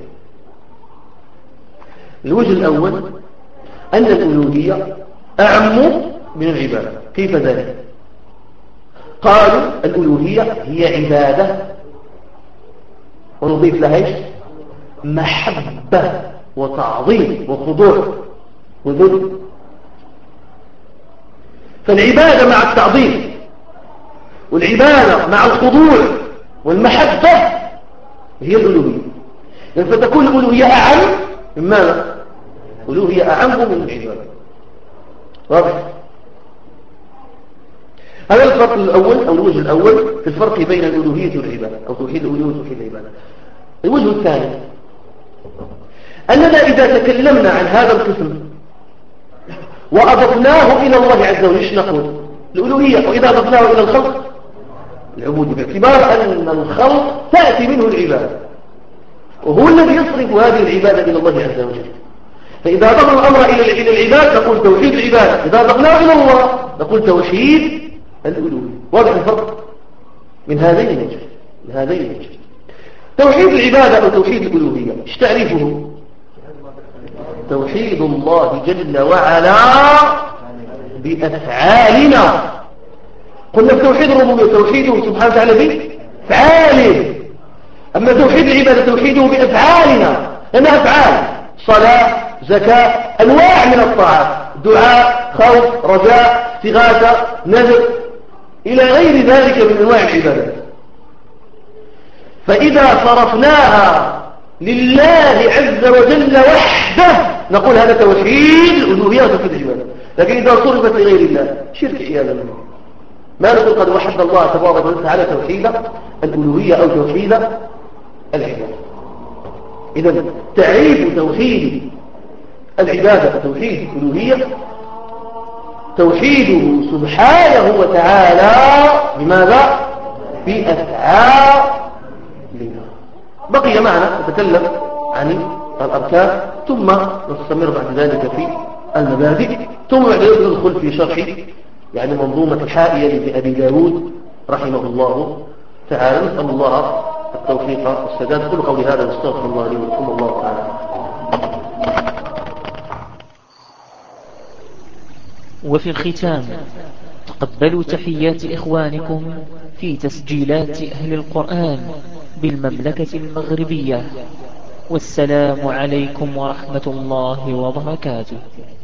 الوجه الأول أن الألوهية أعم من العبادة. كيف ذلك؟ قالوا الألوهية هي عبادة ونضيف لها إيش؟ محبة وتعظيم وخضوع وذل. فالعبادة مع التعظيم والعبادة مع الخضوع والمحبة هي الألوهية. فتكون الألوهية أعم من ماذا؟ الألوهية أعم من العبادة. واضح؟ هذا الفرق الأول أو الوجه الأول في الفرق بين الألوهية والعبادة أو توحيد الألوهية وتوحيد العبادة. الوجه الثاني أننا إذا تكلمنا عن هذا القسم وأضفناه إلى الله عز وجل إيش نقول؟ الألوهية. وإذا أضفناه إلى الخلق العبودية، باعتبار أن الخلق تأتي منه العبادة وهو الذي يصرف هذه العبادة إلى الله عز وجل. فإذا أضفنا الأمر إلى العباد نقول توحيد العبادة، إذا أضفناه إلى الله نقول توحيد الألوهية. واضح الفرق من هذين الوجه من هذين الوجه. توحيد العبادة أو توحيد الألوهية ايش تعريفه؟ توحيد الله جل وعلا بأفعالنا. قلنا في توحيد الربوبية توحيده سبحانه وتعالى بأفعاله، أما توحيد العبادة توحيده بأفعالنا، لأنها أفعال صلاة زكاة أنواع من الطاعات، دعاء خوف رجاء استغاثة نذر إلى غير ذلك من أنواع العبادات. فإذا صرفناها لله عز وجل وحده نقول هذا توحيد الألوهية وتوحيد العبادة. لكن إذا صرفت لغير الله شرك عياذا بالله. ما نقول قد وحد الله تبارك وتعالى توحيد الألوهية أو توحيد العبادة. إذا تعريف توحيد العبادة وتوحيد الألوهية توحيده سبحانه وتعالى بماذا؟ بأفعال. بقي معنا نتكلم عن الأركان ثم نستمر بعد ذلك في المبادئ، ثم بعد ذلك ندخل في شرح يعني منظومة الحائية لأبي داود رحمه الله تعالى. نسأل الله التوفيق والسداد. كل قولي هذا واستغفر الله لي ولكم الله تعالى. وفي الختام تقبلوا تحيات إخوانكم في تسجيلات أهل القرآن بالمملكة المغربية، والسلام عليكم ورحمة الله وبركاته.